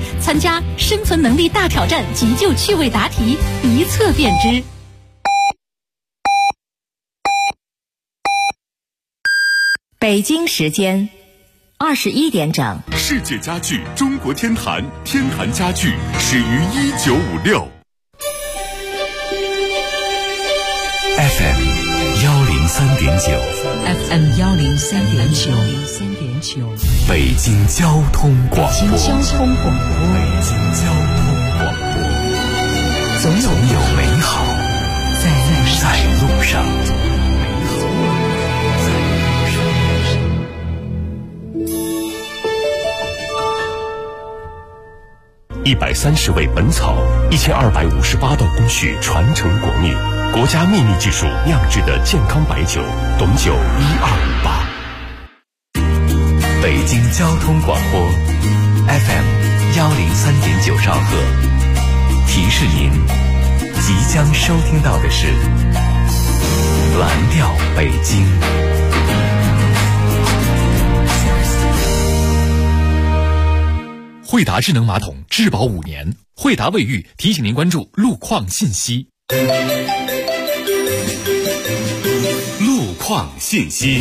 参加生存能力大挑战急救趣味答题，一测便知。 北京时间21点整。 世界家具中国天坛，天坛家具始于1956。FM 103.9，FM 103.9， 北京交通广播， 总有美好在路上。 130味本草，1258道工序传承国秘，国家秘密技术酿制的健康白酒，董酒1258。 北京交通广播 FM 103.9兆赫，提示您即将收听到的是蓝调北京。 惠达智能马桶质保5年，惠达卫浴提醒您关注路况信息。 路况信息，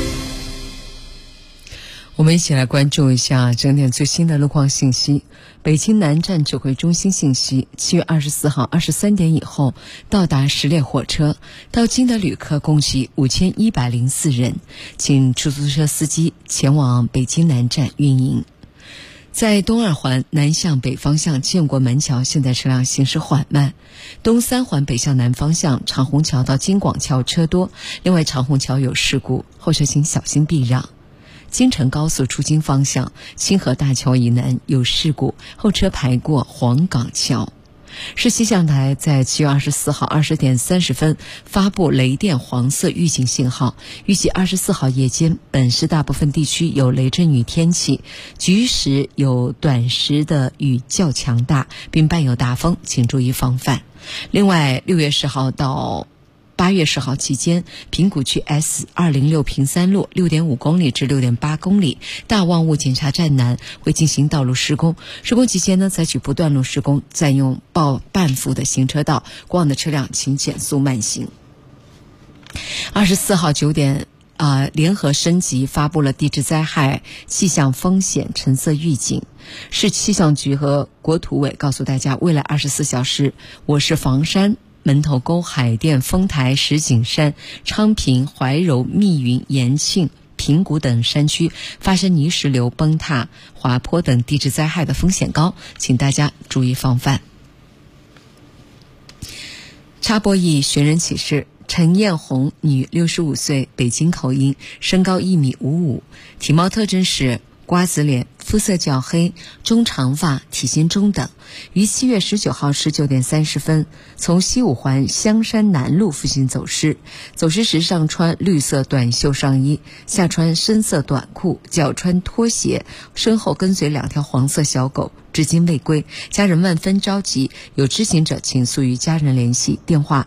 我们一起来关注一下整点最新的路况信息。北京南站指挥中心信息，7月24号23点以后到达10列火车，到京的旅客共计5104人，请出租车司机前往北京南站运营。在东2环南向北方向建国门桥，现在车辆行驶缓慢。东3环北向南方向长虹桥到京广桥车多，另外长虹桥有事故，后车请小心避让。京承高速出京方向清河大桥以南有事故，后车排过黄岗桥。市气象台在7月24号20点30分发布雷电黄色预警信号，预计24号夜间本市大部分地区有雷阵雨天气，局时有短时的雨较强大，并伴有大风，请注意防范。另外6月10号到8月10号期间，平谷区 S206 平三路 6.5 公里至 6.8 公里大望雾检查站南会进行道路施工，施工期间呢，采取不断路施工，占用半幅的行车道，过往的车辆请减速慢行。24号9点联合升级发布了地质灾害气象风险橙色预警。市气象局和国土委告诉大家，未来24小时，我市房山、门头沟、海淀、丰台、石景山、昌平、怀柔、密云、延庆、平谷等山区发生泥石流、崩塌、滑坡等地质灾害的风险高，请大家注意防范。插播一寻人启事：陈艳红，女，65岁，北京口音，身高1.55米，体貌特征是瓜子脸，肤色较黑，中长发，体型中等，于7月19号19点30分从西5环香山南路附近走失。走失时上穿绿色短袖上衣，下穿深色短裤，脚穿拖鞋，身后跟随2条黄色小狗，至今未归，家人万分着急，有知情者请速与家人联系，电话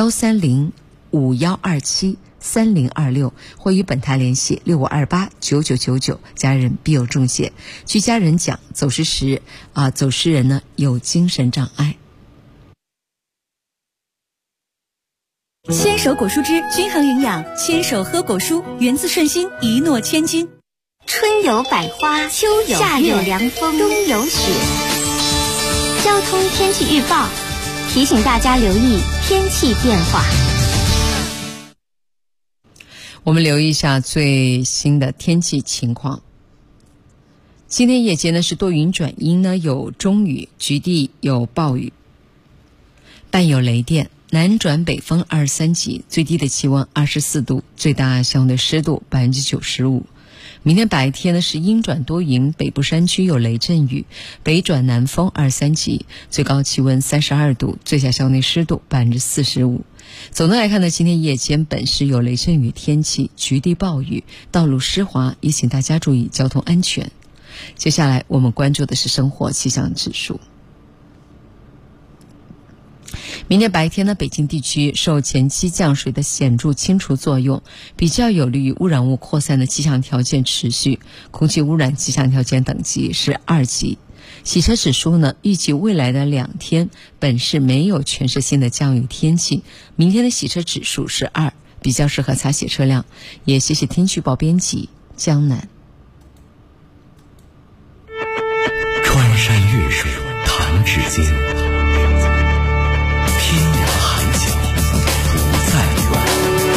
13051273026，或与本台联系65289999，家人必有重谢。据家人讲，走失人呢有精神障碍。 牵手果蔬汁均衡营养，牵手喝果蔬，源自顺心，一诺千金。 春有百花，秋有夏有凉风，冬有雪。交通天气预报提醒大家留意天气变化。 我们留意一下最新的天气情况。今天夜间呢是多云转阴呢，有中雨，局地有暴雨，伴有雷电，南转北风23级，最低的气温24度，最大相对湿度95%。明天白天呢是阴转多云，北部山区有雷阵雨，北转南风23级，最高气温32度，最小相对湿度45%。总的来看呢，今天夜间本市有雷阵雨天气，局地暴雨，道路湿滑，也请大家注意交通安全。接下来我们关注的是生活气象指数。明天白天呢，北京地区受前期降水的显著清除作用，比较有利于污染物扩散的气象条件持续，空气污染气象条件等级是2级。 洗车指数呢，预计未来的2天本市没有全市性的降雨天气，明天的洗车指数是2，比较适合擦洗车辆。也谢谢天气预报编辑江南。 穿山越水弹指间，天涯海角不再远。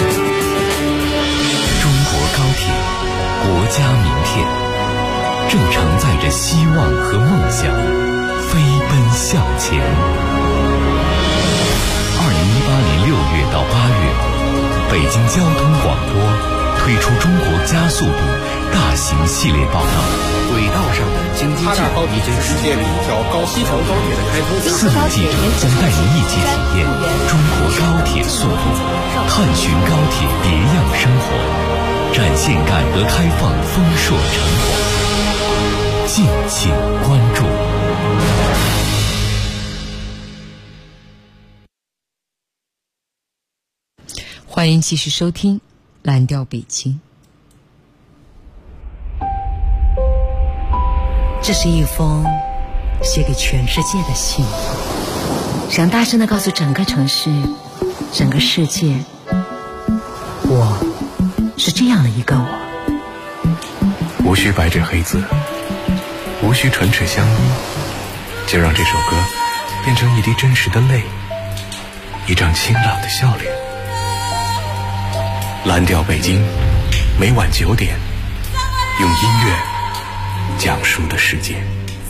中国高铁，国家名片，正承载着希望和梦想，飞奔向前。2018年6月到8月，北京交通广播推出中国加速度大型系列报道。轨道上的经济技术已经世界第一条西条高铁的开通。4路记者将带您一起体验中国高铁速度，探寻高铁别样生活，展现改革开放丰硕成果。敬请关注。 欢迎继续收听蓝调北京。 这是一封写给全世界的信，想大声地告诉整个城市，整个世界，我是这样的一个我。 无需白纸黑字，无需唇齿相依，就让这首歌变成一滴真实的泪，一张清朗的笑脸。蓝调北京，每晚9点，用音乐讲述的世界。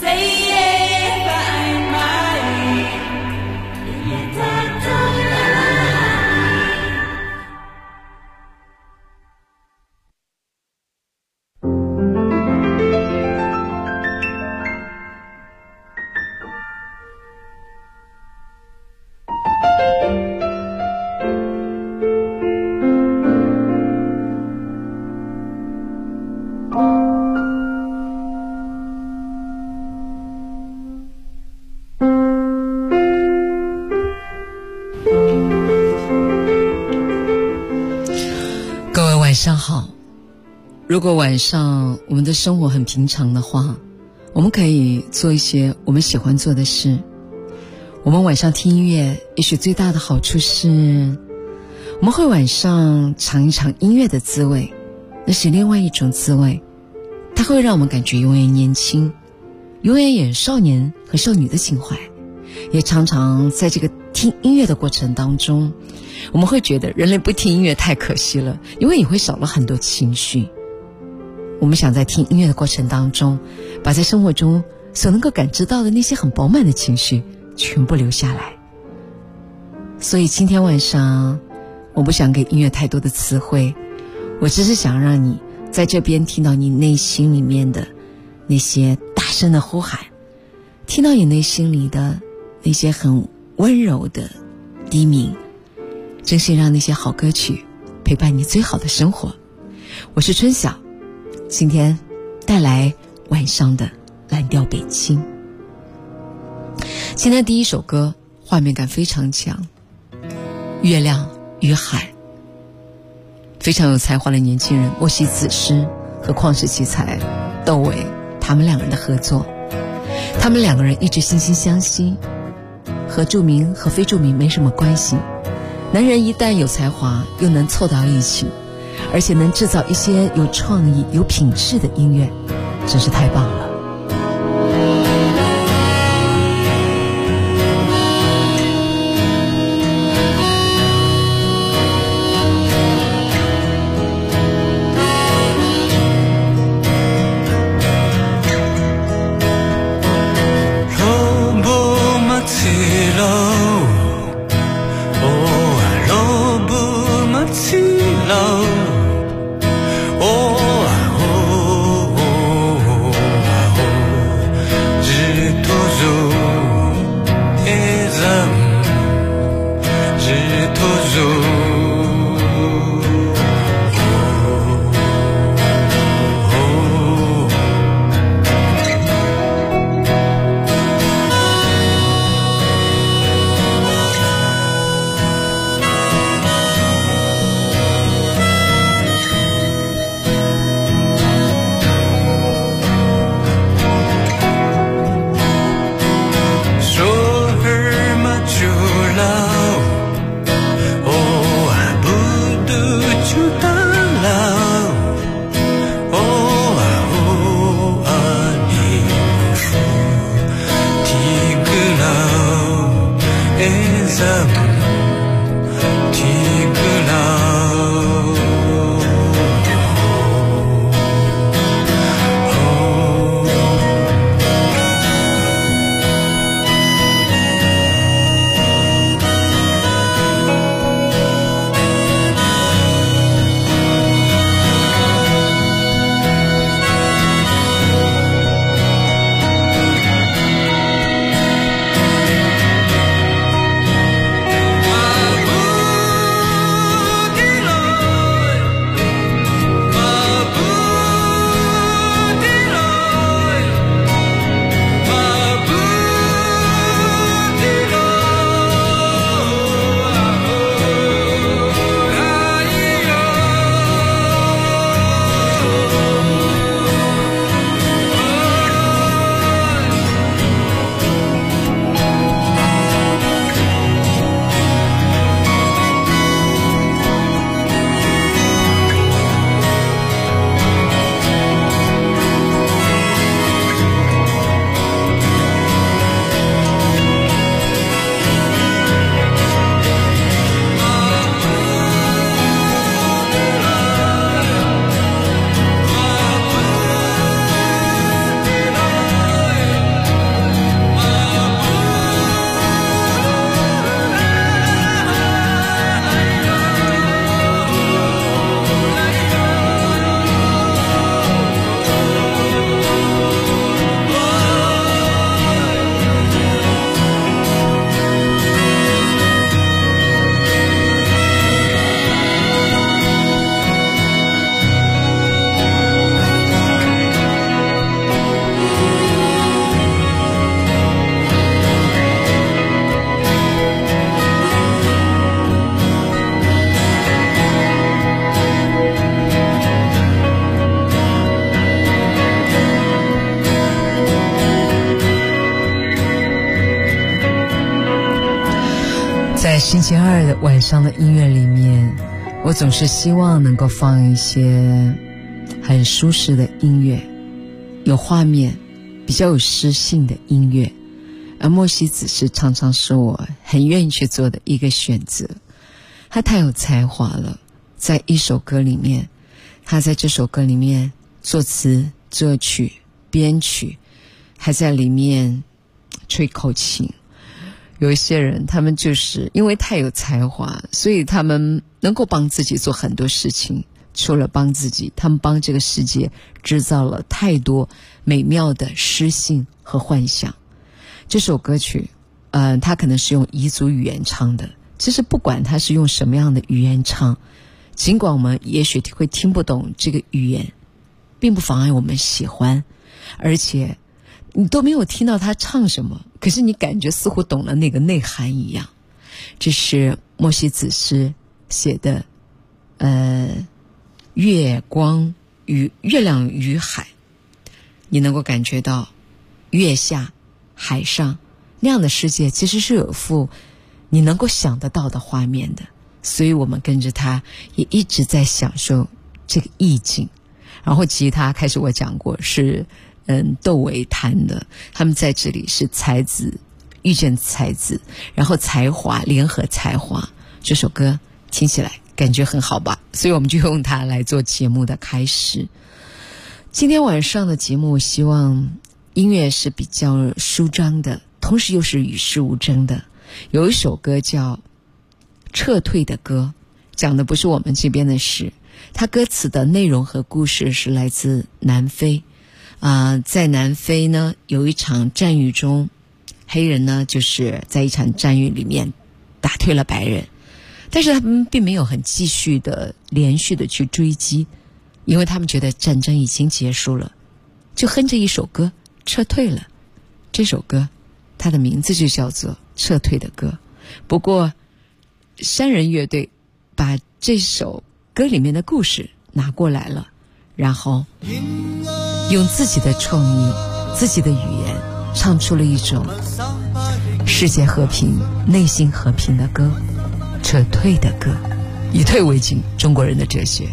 晚上好。如果晚上我们的生活很平常的话，我们可以做一些我们喜欢做的事。我们晚上听音乐，也许最大的好处是我们会晚上尝一尝音乐的滋味，那是另外一种滋味，它会让我们感觉永远年轻，永远有少年和少女的情怀。也常常在这个听音乐的过程当中，我们会觉得人类不听音乐太可惜了，因为也会少了很多情绪。我们想在听音乐的过程当中，把在生活中所能够感知到的那些很饱满的情绪全部留下来。所以今天晚上我不想给音乐太多的词汇，我只是想让你在这边听到你内心里面的那些大声的呼喊，听到你内心里的那些很温柔的低鸣，真是让那些好歌曲陪伴你最好的生活。我是春晓，今天带来晚上的蓝调北京。今天第一首歌画面感非常强，月亮与海，非常有才华的年轻人莫西子诗和旷世奇才窦唯，他们两人的合作，他们两个人一直惺惺相惜，和著名和非著名没什么关系。男人一旦有才华，又能凑到一起，而且能制造一些有创意有品质的音乐，真是太棒了。 在星期二的晚上的音乐里面，我总是希望能够放一些很舒适的音乐，有画面，比较有诗性的音乐。而莫西子是常常是我很愿意去做的一个选择。他太有才华了，在一首歌里面，他在这首歌里面作词、作曲、编曲，还在里面吹口琴。有一些人他们就是因为太有才华，所以他们能够帮自己做很多事情，除了帮自己，他们帮这个世界制造了太多美妙的诗性和幻想。这首歌曲他可能是用彝族语言唱的，其实不管他是用什么样的语言唱，尽管我们也许会听不懂这个语言，并不妨碍我们喜欢，而且你都没有听到他唱什么，可是你感觉似乎懂了那个内涵一样。这是莫西子诗写的月光与月亮与海，你能够感觉到月下海上那样的世界其实是有幅你能够想得到的画面的，所以我们跟着他也一直在享受这个意境。然后吉他开始我讲过是窦唯弹的，他们在这里是才子遇见才子，然后才华联合才华，这首歌听起来感觉很好吧，所以我们就用它来做节目的开始。今天晚上的节目希望音乐是比较舒张的，同时又是与世无争的。有一首歌叫撤退的歌，讲的不是我们这边的事，它歌词的内容和故事是来自南非在南非呢，有一场战役中，黑人呢就是在一场战役里面打退了白人，但是他们并没有很继续的连续的去追击，因为他们觉得战争已经结束了，就哼着一首歌撤退了。这首歌它的名字就叫做撤退的歌。不过山人乐队把这首歌里面的故事拿过来了，然后用自己的创意、自己的语言唱出了一种世界和平、内心和平的歌，撤退的歌，以退为进，中国人的哲学。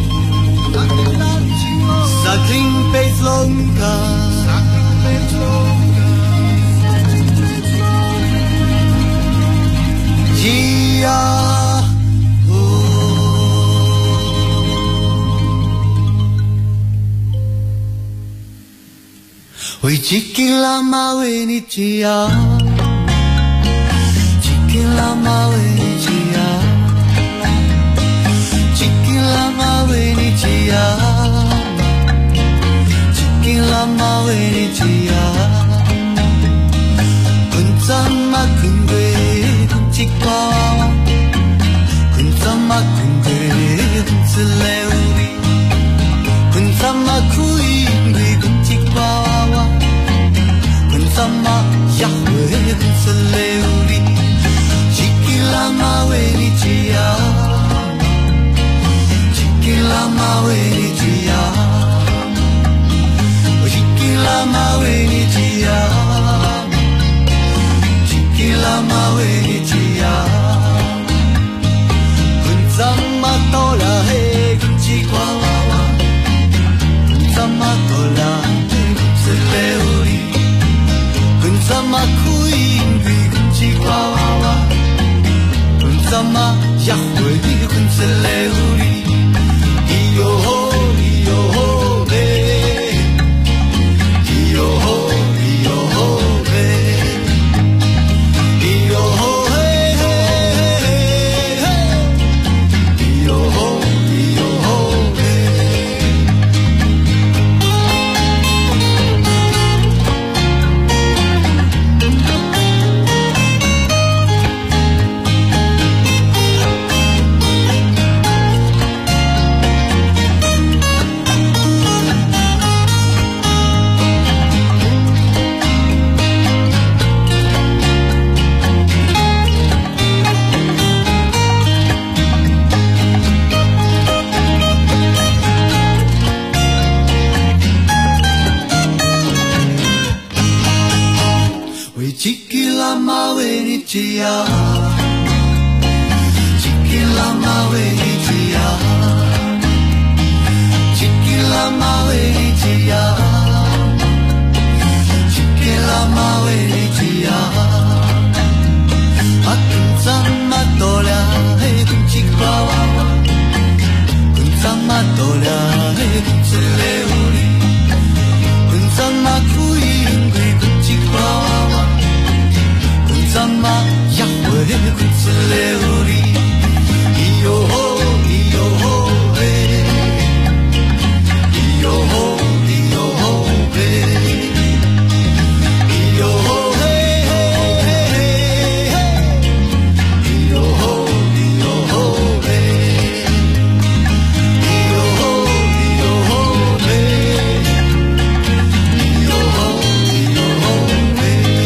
Sakling 为一间老妈为你这样，一间老妈为你这样，一间老妈为你这样，一间老妈为你这样。困怎嘛困过，困一挂娃娃，困怎嘛困过，困一个有你，困怎嘛开因为困一挂娃娃。怎么也会很自然有你，一个老妈为你这样，一个老妈为你这样，一个老妈为你这样，一个老妈为你这样，困怎么到了嘿，困一个娃娃，怎么到了嘿，困自然有你。怎么开因为困一挂娃娃，困怎么也会困一个有你，咿哟吼咿哟吼呗，咿哟吼咿哟吼呗，咿哟吼嘿嘿嘿嘿，咿哟吼咿哟吼呗。这样，一个老妈为你这样，一个老妈为你这样，一个老妈为你这样，啊，困怎么到了嘿，困一挂娃娃，困怎么到了嘿，困一个有你，困怎么开因为困一挂娃娃。怎么也会困一个有你，咿哟吼咿哟吼呗，咿哟吼咿哟吼呗，咿哟吼嘿嘿嘿嘿嘿，咿哟吼咿哟吼呗，咿哟吼咿哟吼呗，咿哟吼咿哟吼呗。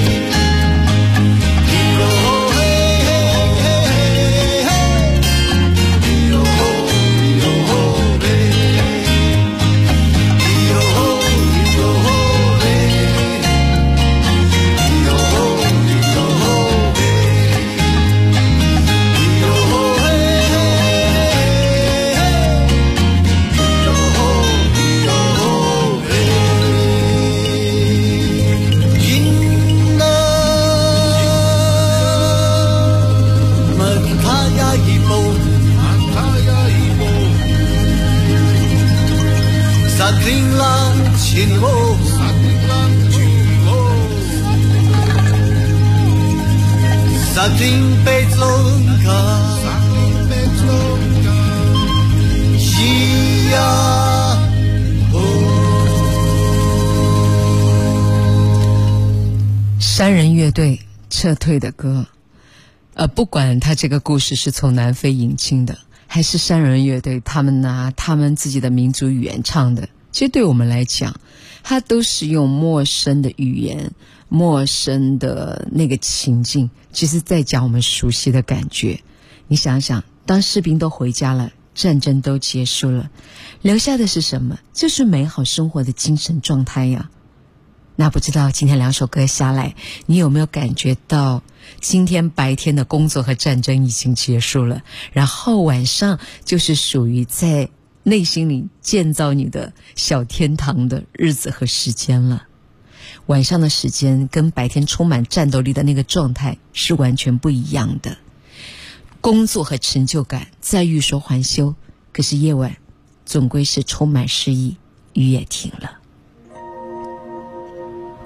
山人乐队撤退的歌，不管他这个故事是从南非引进的，还是山人乐队他们拿他们自己的民族语言唱的，其实对我们来讲，它都是用陌生的语言、陌生的那个情境，其实在讲我们熟悉的感觉。你想想，当士兵都回家了，战争都结束了，留下的是什么？就是美好生活的精神状态呀。那不知道今天两首歌下来，你有没有感觉到今天白天的工作和战争已经结束了，然后晚上就是属于在内心里建造你的小天堂的日子和时间了。晚上的时间跟白天充满战斗力的那个状态是完全不一样的。工作和成就感在欲说还休，可是夜晚总归是充满诗意，雨也停了。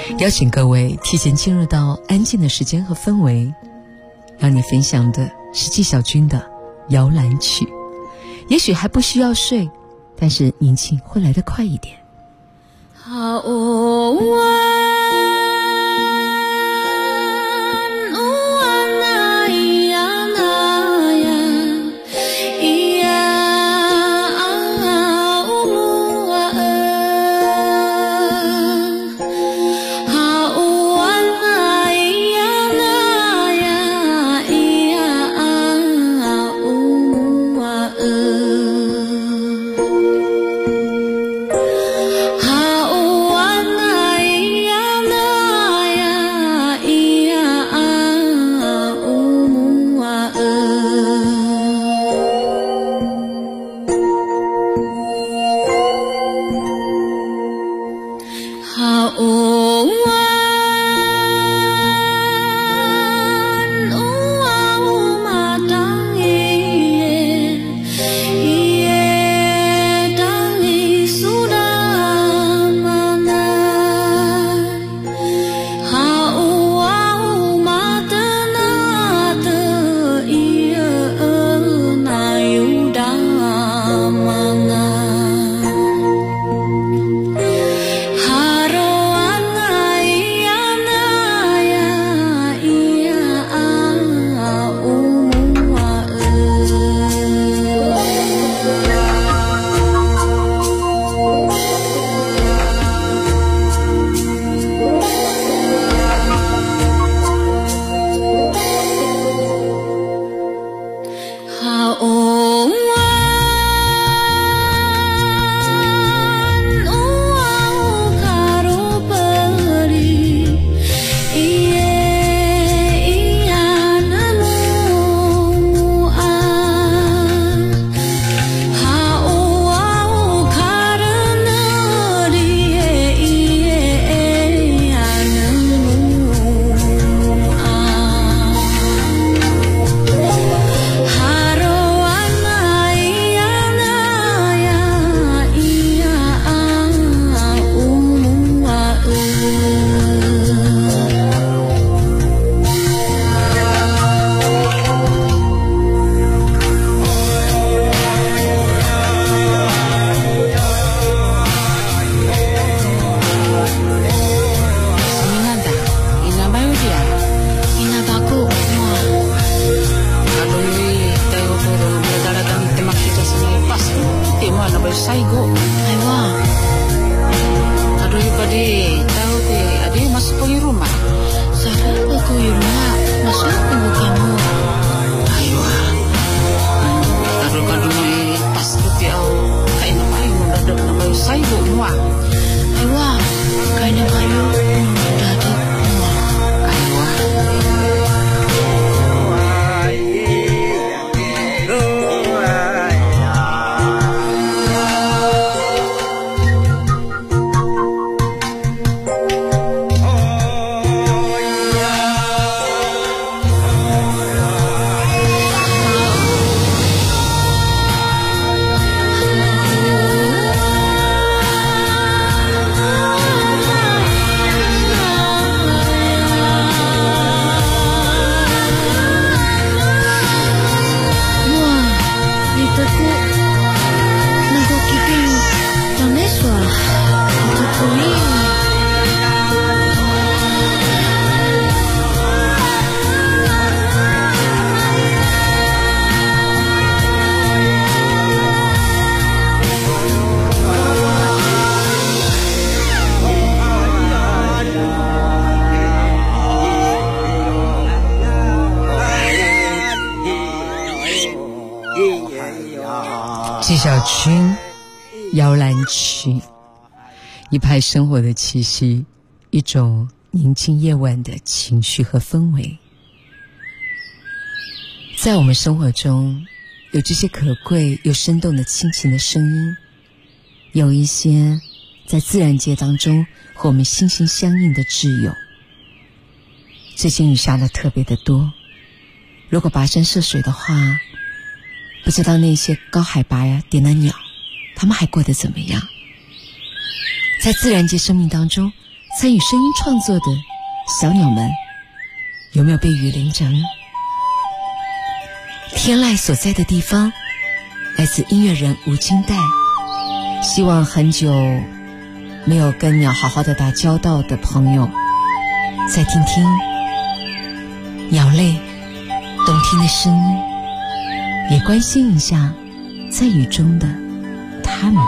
邀请各位提前进入到安静的时间和氛围，让你分享的是纪晓君的摇篮曲。也许还不需要睡，但是宁静会来得快一点。纪晓君摇篮曲，一派生活的气息，一种宁静夜晚的情绪和氛围。在我们生活中有这些可贵又生动的亲情的声音，有一些在自然界当中和我们心心相印的挚友。最近雨下的特别的多，如果跋山涉水的话，不知道那些高海拔呀点的鸟，它们还过得怎么样？在自然界生命当中， 参与声音创作的小鸟们，有没有被雨淋着呢？天籁所在的地方，来自音乐人吴金代。希望很久没有跟鸟好好的打交道的朋友，再听听鸟类动听的声音，也关心一下在雨中的他们。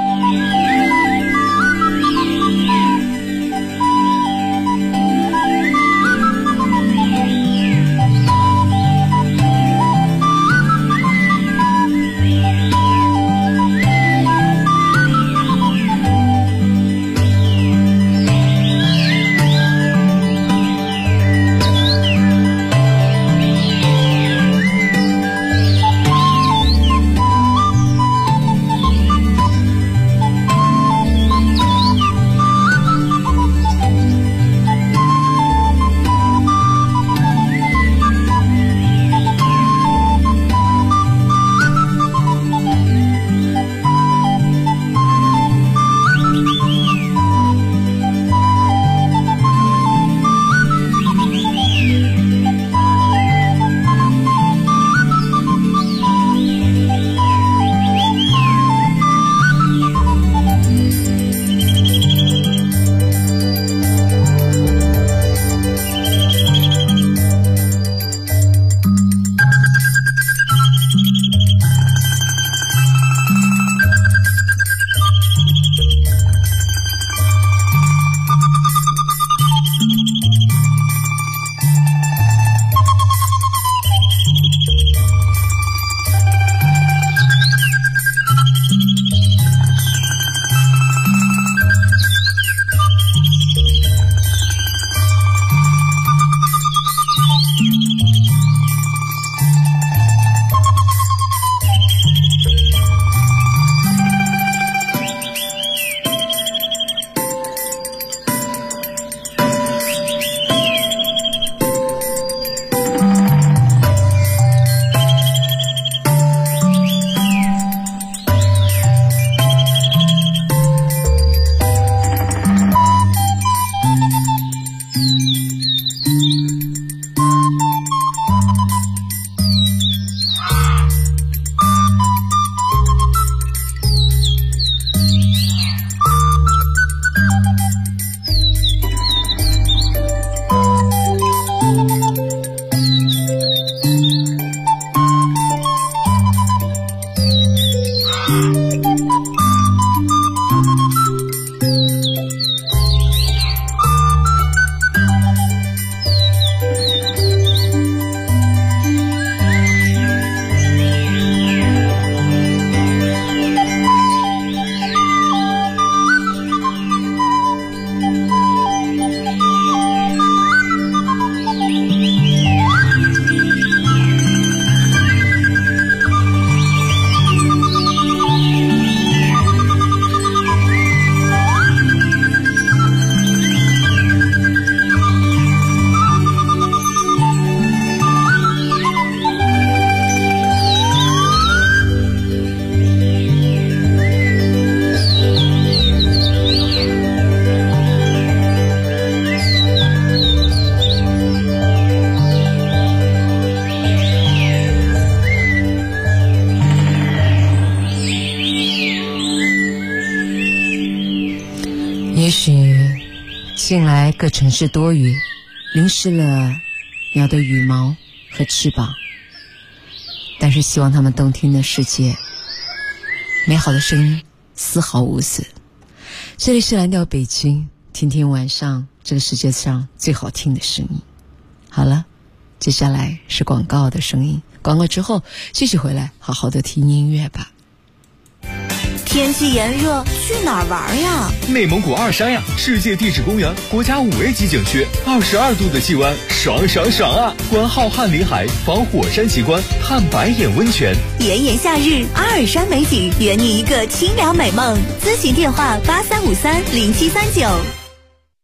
也许近来各城市多雨，淋湿了鸟的羽毛和翅膀，但是希望它们动听的世界，美好的声音丝毫无损。这里是蓝调北京，听听晚上这个世界上最好听的声音。好了，接下来是广告的声音，广告之后继续回来好好的听音乐吧。 天气炎热，去哪儿玩呀？ 内蒙古二山呀，世界地质公园，国家5A级景区，22度的气温，爽爽爽啊！观浩瀚林海，访火山奇观，探白眼温泉。 炎炎夏日，阿尔山美景，圆你一个清凉美梦。咨询电话：83530739。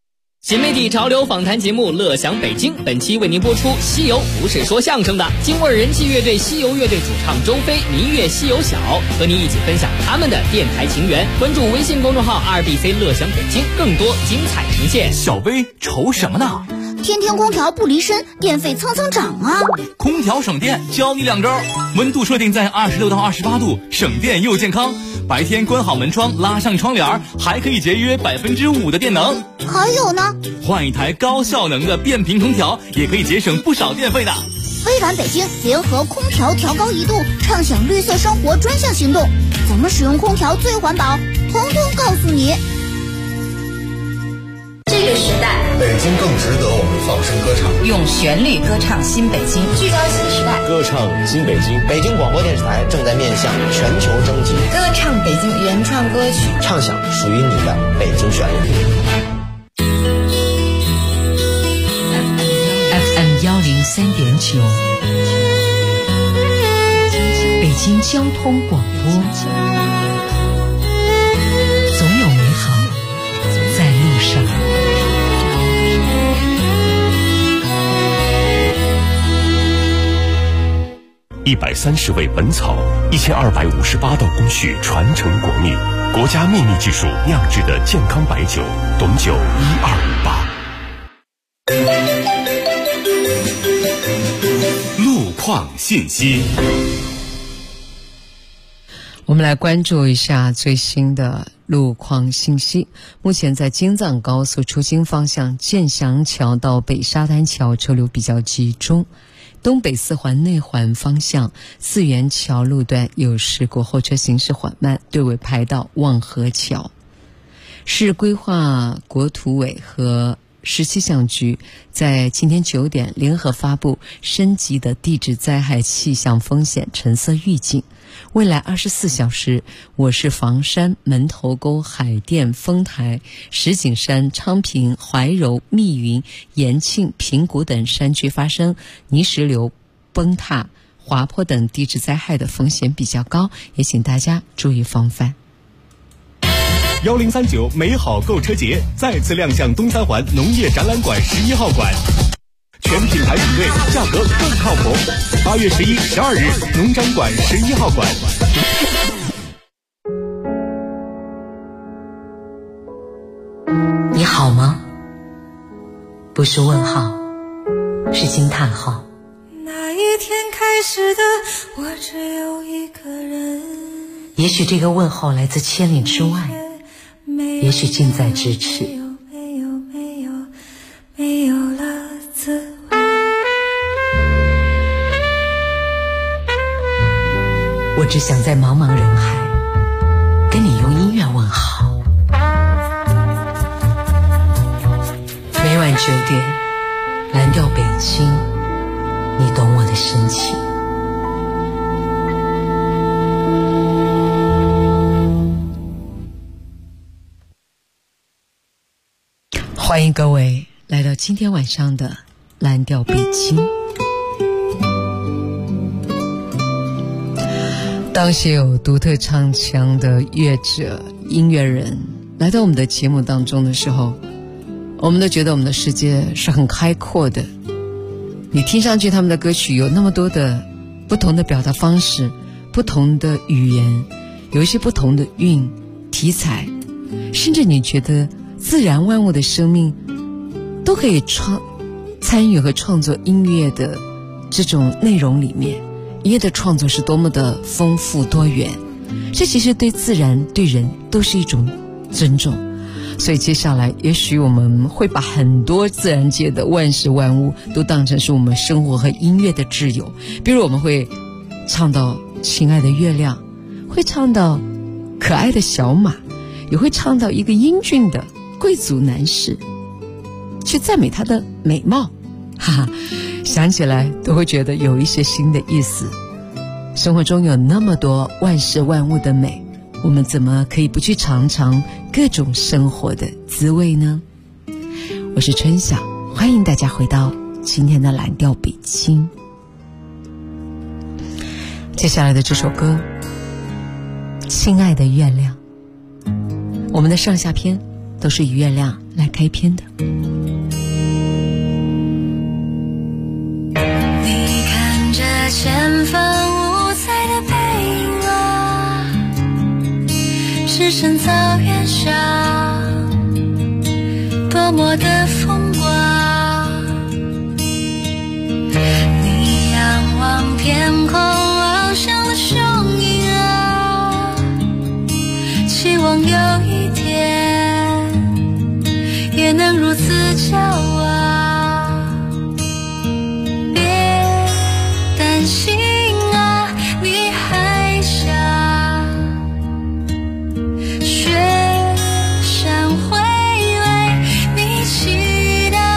新媒体潮流访谈节目《乐享北京》，本期为您播出西游不是说相声的，京味人气乐队西游乐队主唱周飞、民乐西游小和您一起分享他们的电台情缘。关注微信公众号 2BC 乐享北京，更多精彩呈现。 小飞愁什么呢？ 天天空调不离身，电费蹭蹭涨啊！ 空调省电，教你2招：温度设定在26到28度，省电又健康。白天关好门窗，拉上窗帘，还可以节约5%的电能。 还有呢， 换一台高效能的变频空调，也可以节省不少电费的。 微软北京联合空调调高1度，畅享绿色生活专项行动，怎么使用空调最环保，统统告诉你。 这个时代， 北京更值得我们放声歌唱， 用旋律歌唱新北京， 聚焦新时代， 歌唱新北京。 北京广播电视台正在面向全球征集， 歌唱北京原创歌曲， 畅想属于你的北京旋律。 FM 103.9，北京交通广播，总有美好在路上。 130味本草，1258道工序传承国秘，国家秘密技术酿制的健康白酒，董酒1258。 路况信息。 我们来关注一下最新的路况信息。目前在京藏高速出京方向建祥桥到北沙滩桥车流比较集中，东北四环内环方向四元桥路段有事故，后车行驶缓慢，对尾排到望河桥。市规划国土委和市气象局在今天9点联合发布升级的地质灾害气象风险橙色预警。未来24小时，我市房山、门头沟、海淀、丰台、石景山、昌平、怀柔、密云、延庆、平谷等山区发生泥石流、崩塌、滑坡等地质灾害的风险比较高，也请大家注意防范。 1039美好购车节再次亮相东三环农业展览馆11号馆，全品牌比对，价格更靠谱。8月11、12日，农展馆11号馆。 你好吗？不是问号，是惊叹号。 那一天开始的，我只有一个人。 也许这个问候来自千里之外，也许近在咫尺。 没有了滋味。 我只想在茫茫人海跟你用音乐问好。每晚9点，蓝调北京，你懂我的深情。 欢迎各位来到今天晚上的蓝调北京。当些有独特唱腔的乐者、音乐人来到我们的节目当中的时候，我们都觉得我们的世界是很开阔的。你听上去他们的歌曲有那么多的不同的表达方式，不同的语言，有一些不同的韵、题材，甚至你觉得自然万物的生命都可以参与和创作音乐的这种内容里面。音乐的创作是多么的丰富多元，这其实对自然对人都是一种尊重。所以接下来也许我们会把很多自然界的万事万物都当成是我们生活和音乐的挚友。比如我们会唱到亲爱的月亮，会唱到可爱的小马，也会唱到一个英俊的贵族男士，去赞美他的美貌。哈哈，想起来都会觉得有一些新的意思。生活中有那么多万事万物的美，我们怎么可以不去尝尝各种生活的滋味呢？我是春晓，欢迎大家回到今天的蓝调北京。接下来的这首歌《亲爱的月亮》，我们的上下篇都是以月亮来开篇的。 你看着前方五彩的背影啊，置身草原上，多么的风光。你仰望天空翱翔的雄鹰啊，希望有一天也能如此骄傲。别担心啊，你还小，雪山会为你祈祷。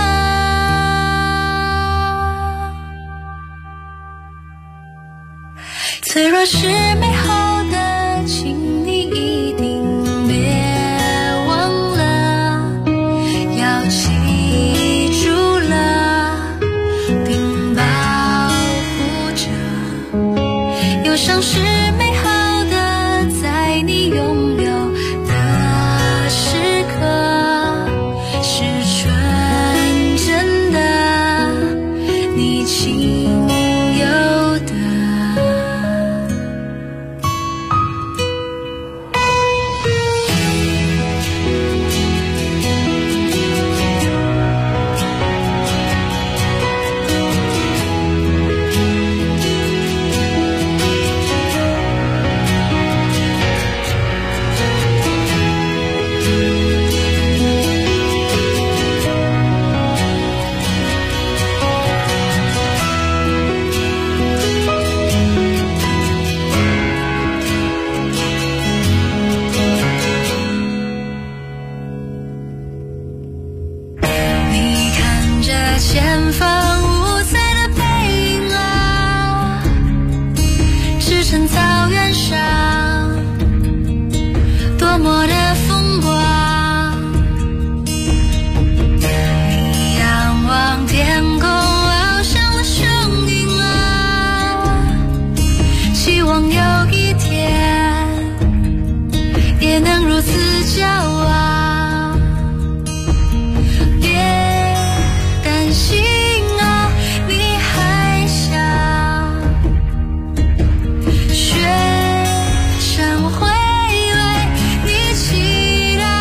脆弱是美好的，请你一定别忘了，要记住了，并保护着。忧伤是美好的，在你拥有的时刻，是纯真的，你仅有的。你看着前方五彩的背影啊，置身草原上，多么的风光。你仰望天空翱翔的雄鹰啊，希望有一天也能如此骄傲。担心啊，你还小，雪山会为你祈祷。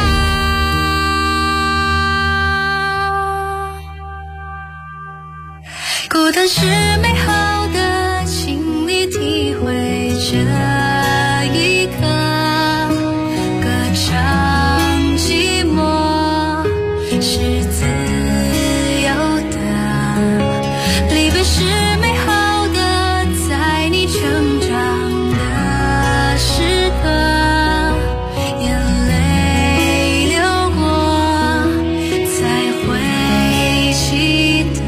孤单是美好的，请你体会这一刻，歌唱寂寞是自由的。离别是美好的，在你成长的时刻，眼泪流过才会记得。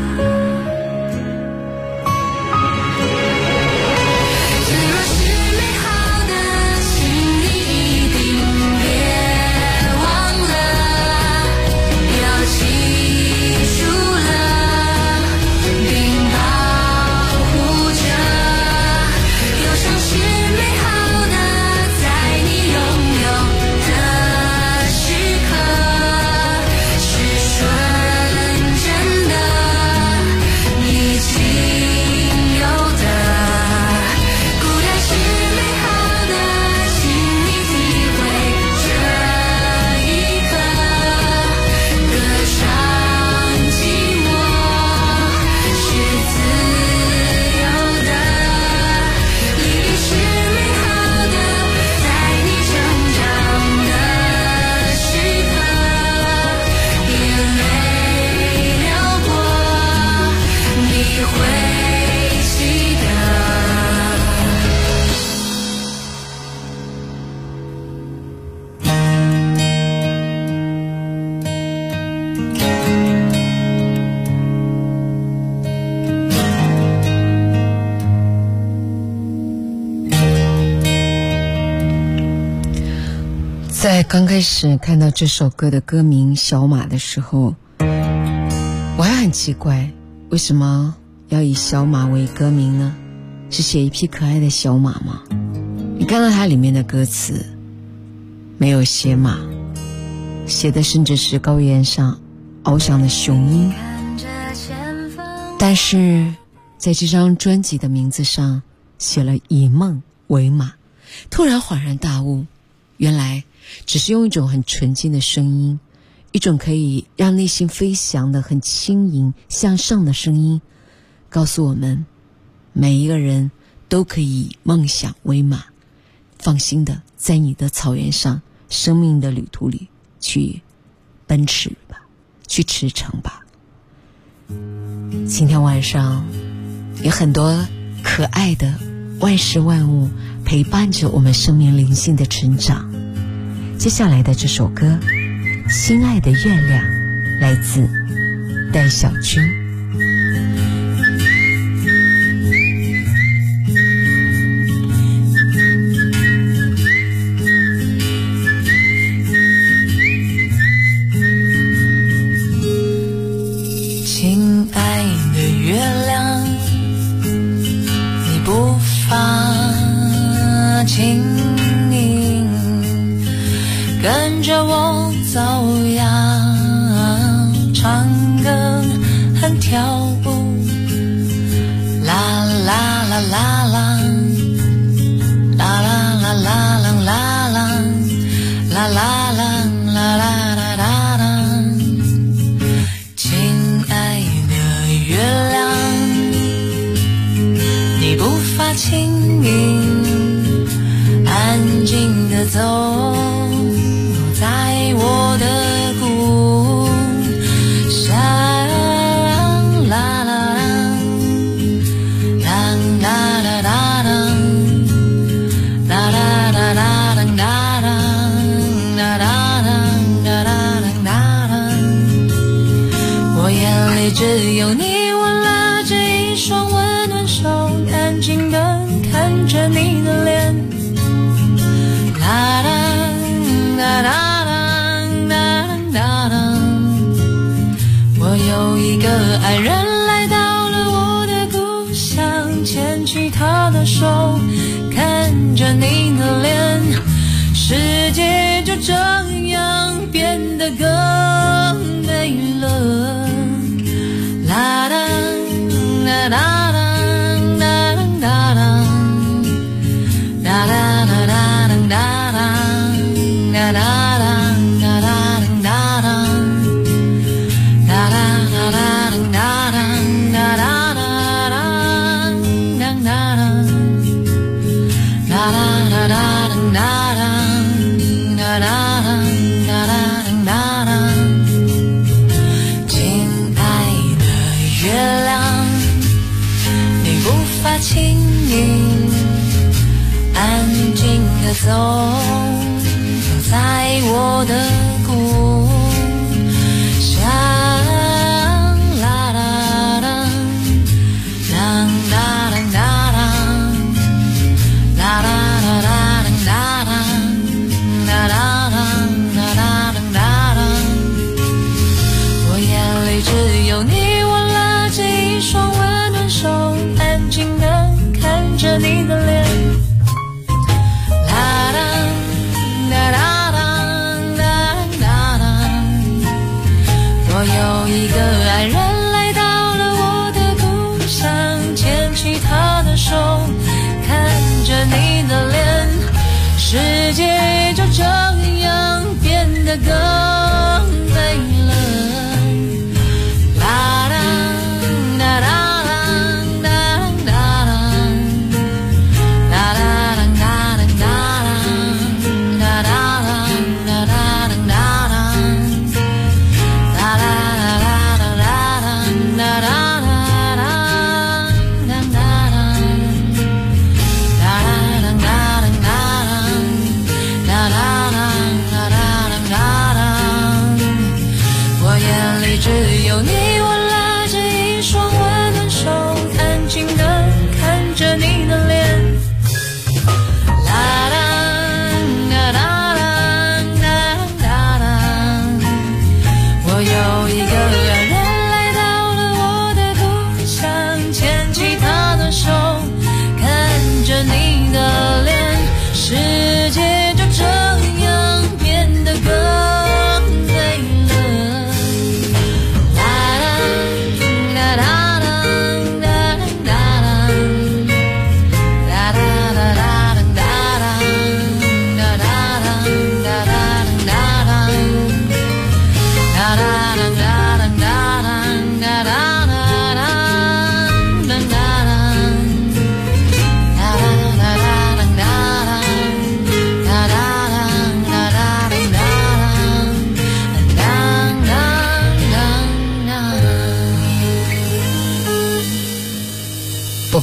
脆弱是美好的，请你一定别忘了，要记住了，并保护着。忧伤是美好的，在你拥有的时刻，是纯真的，你仅有的。孤单是美好的，请你体会这一刻，歌唱寂寞是自由的。离别是美好的，在你成长的时刻，眼泪流过，你会记得。 在刚开始看到这首歌的歌名《小马》的时候，我还很奇怪，为什么要以小马为歌名呢？是写一匹可爱的小马吗？你看到它里面的歌词，没有写马， 写的甚至是高原上翱翔的雄鹰。但是在这张专辑的名字上写了以梦为马，突然恍然大悟，原来只是用一种很纯净的声音，一种可以让内心飞翔的很轻盈向上的声音，告诉我们每一个人都可以以梦想为马，放心的在你的草原上，生命的旅途里去奔驰吧，去驰骋吧。今天晚上有很多可爱的万事万物陪伴着我们生命灵性的成长。接下来的这首歌《心爱的月亮》来自戴小军。 亲爱的月亮，你步伐轻盈，跟着我走呀，唱歌和跳舞，啦啦啦啦啦，啦啦啦啦啦啦啦，啦啦啦啦啦啦啦。亲爱的月亮，你步伐轻盈，安静地走在我的故乡，啦啦啦，啦啦啦啦啦，啦啦啦啦啦啦啦啦啦啦啦。我眼里只有你，握了这一双温暖手，安静地看着你的脸，啦啦啦啦啦啦啦。我有一个爱人来到了我的故乡，牵起他的手，看着你的脸，世界就这样变得更美了。啦啦啦啦啦啦啦啦啦，啦啦啦啦啦啦啦啦啦啦啦啦啦啦，啦啦啦啦啦啦啦啦轻盈，安静地走在我的故乡，啦啦啦，啦啦啦啦啦，啦啦啦啦啦啦，啦啦啦啦啦啦。我眼里只有你，握了这一双温暖手，安静地看着你的脸，啦啦啦啦啦啦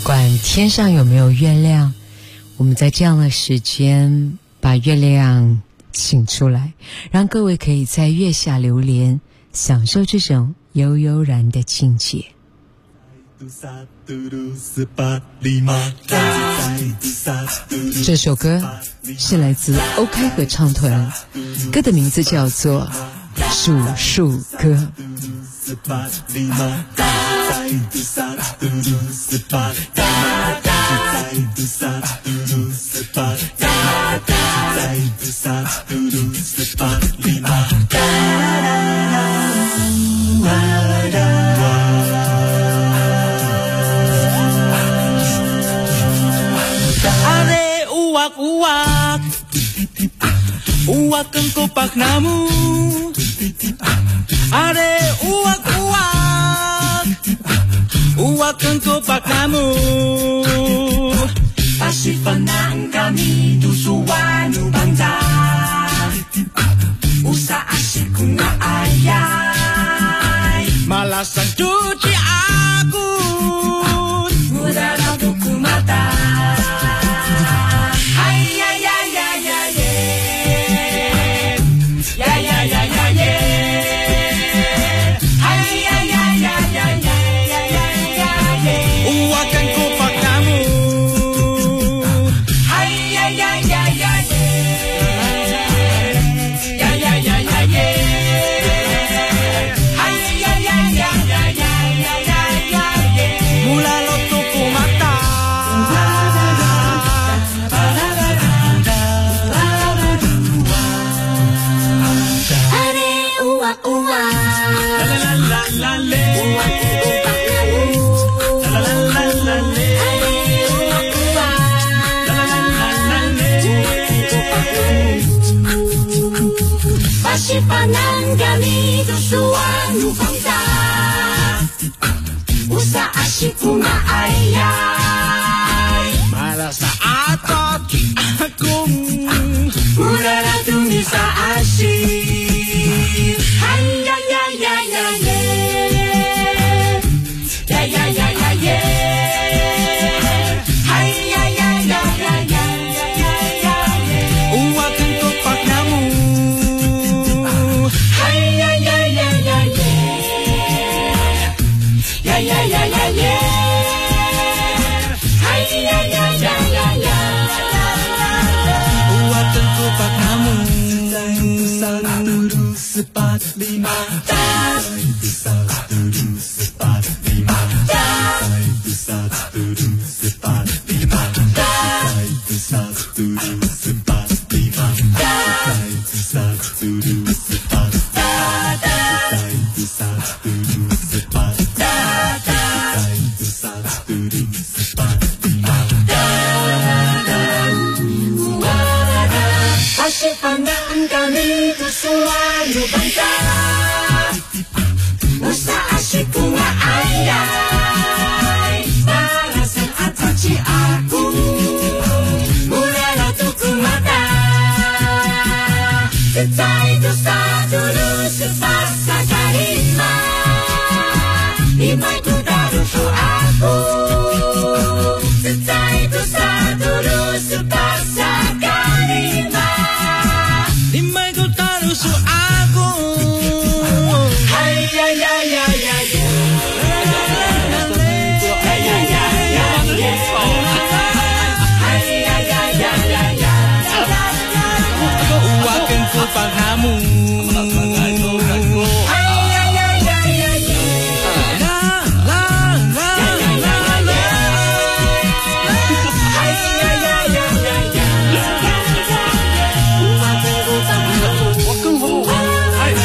管天上有没有月亮，我们在这样的时间把月亮请出来，让各位可以在月下流连，享受这种悠悠然的境界。这首歌是来自OK合唱团，歌的名字叫做《数数歌》。 Uwak, uwak ang kopak namu. Are uwak, uwak ang kopak namu. Pasipanan kami dusuan bangsa. Usa asik na ayay. Malasang cuci aku. Mudah untuk mata. Pasipanan kami tusuan bangsa. Usa asyik ayay. Malah saat akong mula tumi sa asyik. Sepat lima, itu satu sepat lima, itu satu sepat lima, itu satu sepat lima, itu satu sepat, itu satu sepat, itu satu sepat lima. Pasipanan kami tusuan bangsa. Usa asyik ayay. Balasan ataci aku. Mula tuku mata. Setai dosa dulu sepasa kalima. Imai ku darusu aku. Setai dosa dulu sepasa kalima. Imai ku darusu aku. Hai ya ya ya ya ya. Hai ya ya ya ya. Hai ya ya ya ya ya. Uwakan ku panghamu. Hai ya ya ya ya ya. La la la la la. Hai ya ya ya ya ya. Uwakan ku panghamu. Wakan ho. Hai.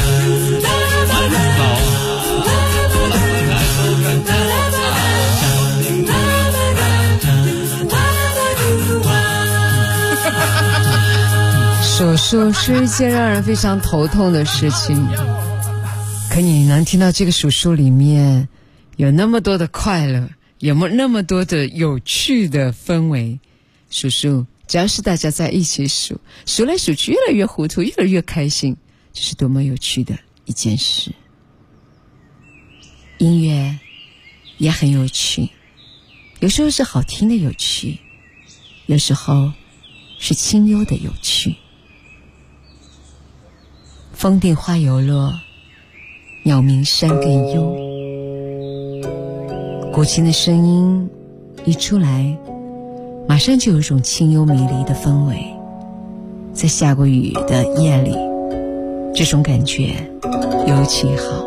数数是一件让人非常头痛的事情，可你能听到这个数数里面有那么多的快乐，有那么多的有趣的氛围。数数只要是大家在一起数，数来数去越来越糊涂，越来越开心，这是多么有趣的一件事。音乐也很有趣， 有时候是好听的有趣，有时候是清幽的有趣。风定花犹落，鸟鸣山更幽。古琴的声音一出来，马上就有一种清幽迷离的氛围。在下过雨的夜里，这种感觉尤其好。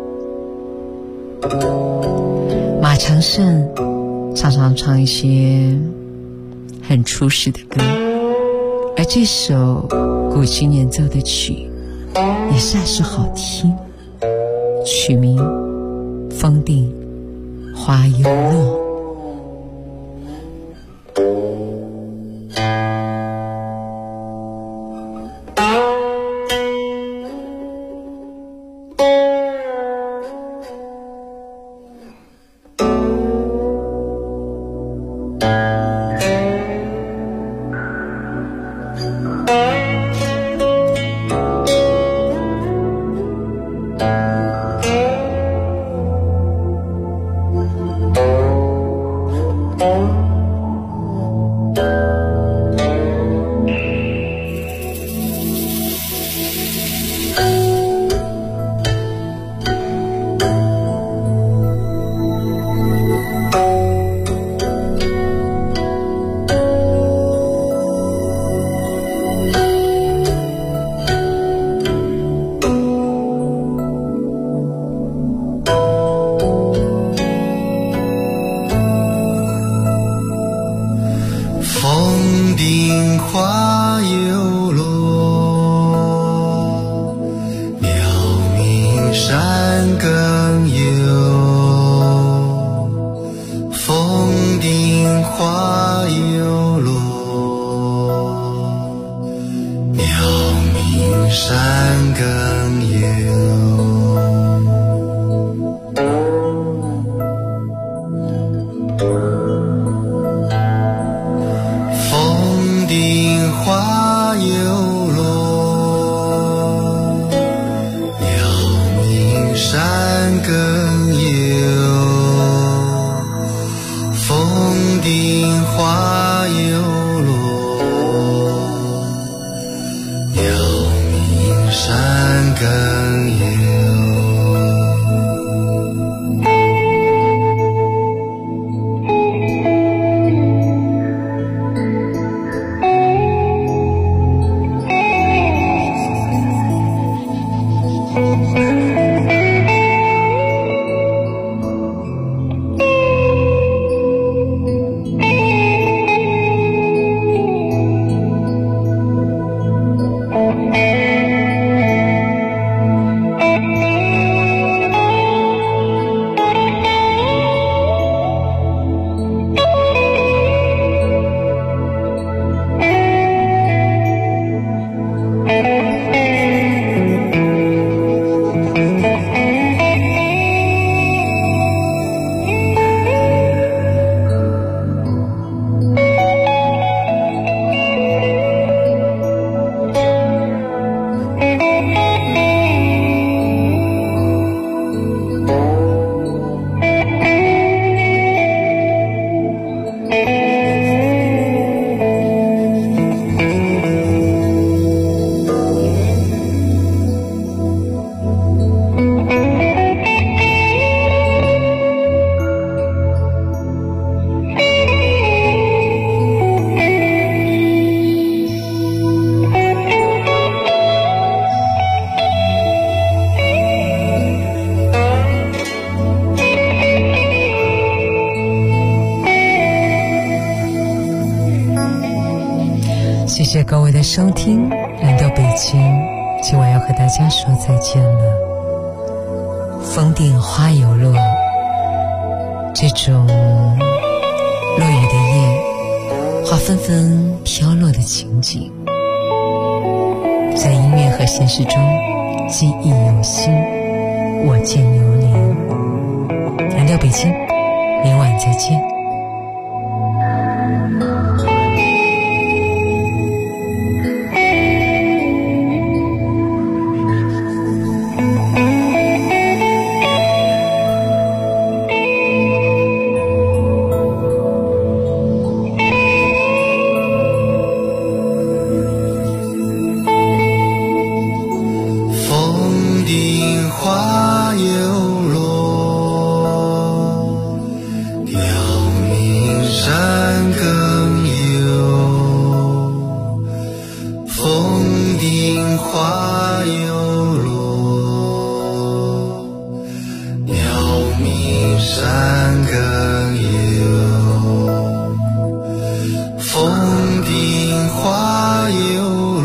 马长胜常常唱一些很出世的歌，而这首古琴演奏的曲也煞是好听，曲名《风定花犹落》。谢谢各位的收听，来到北京，今晚要和大家说再见了。风定花犹落，这种落雨的夜，花纷纷飘落的情景，在音乐和现实中记忆犹新，我见犹怜。来到北京，明晚再见。 顶花又落，鸟鸣山更幽。峰顶花又落，鸟鸣山更幽。峰顶花又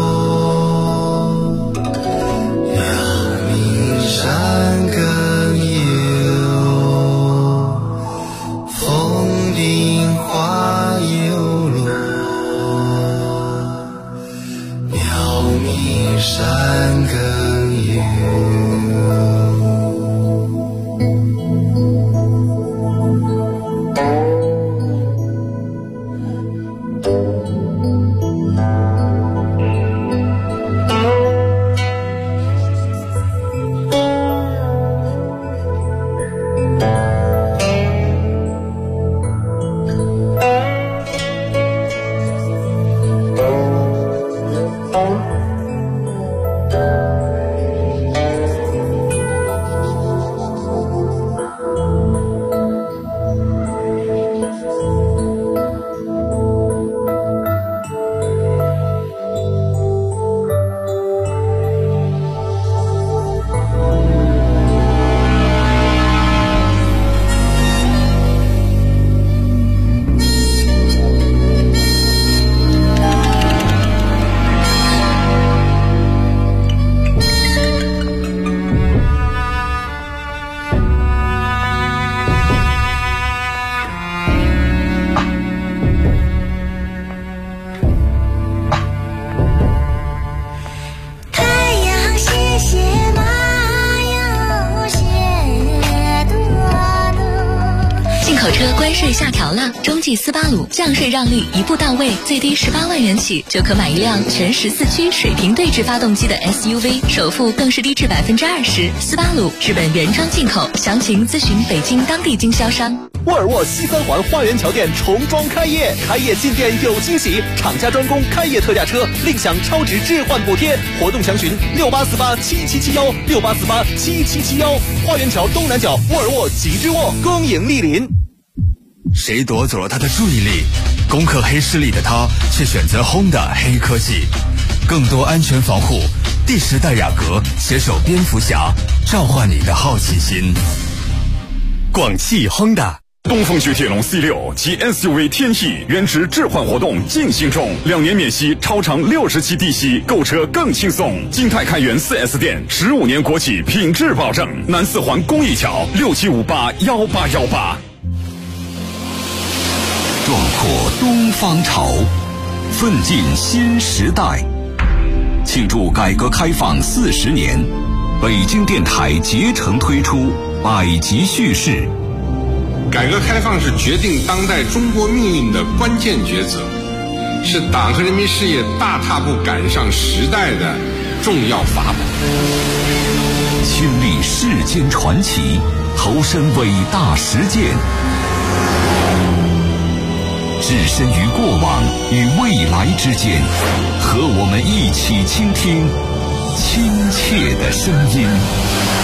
落，鸟鸣山更幽。峰顶花又落，鸟鸣山更幽。 口车关税下调了，中际斯巴鲁降税让利一步到位，最低18万元起就可买一辆全14驱水平对置发动机的 SUV， 首付更是低至20%。斯巴鲁日本原装进口，详情咨询北京当地经销商。 沃尔沃西三环花园桥店重装开业，开业进店有惊喜，厂家专供开业特价车，另享超值置换补贴。活动详询68487771，68487771。花园桥东南角沃尔沃极致沃，恭迎莅临。 谁夺走了他的注意力？攻克黑势力的他却选择 Honda 黑科技，更多安全防护。第10代雅阁携手蝙蝠侠，召唤你的好奇心。 广汽 Honda。东风雪铁龙 C6 及 SUV 天翼原值置换活动进行中，2年免息，超长60期低息，购车更轻松。金泰开元 4S 店，15年国企品质保证。南4环公益桥67581818。 壮阔东方潮，奋进新时代。庆祝改革开放40年，北京电台竭诚推出百集叙事。 改革开放是决定当代中国命运的关键抉择，是党和人民事业大踏步赶上时代的重要法宝。 亲历世间传奇，投身伟大实践，置身于过往与未来之间，和我们一起倾听亲切的声音。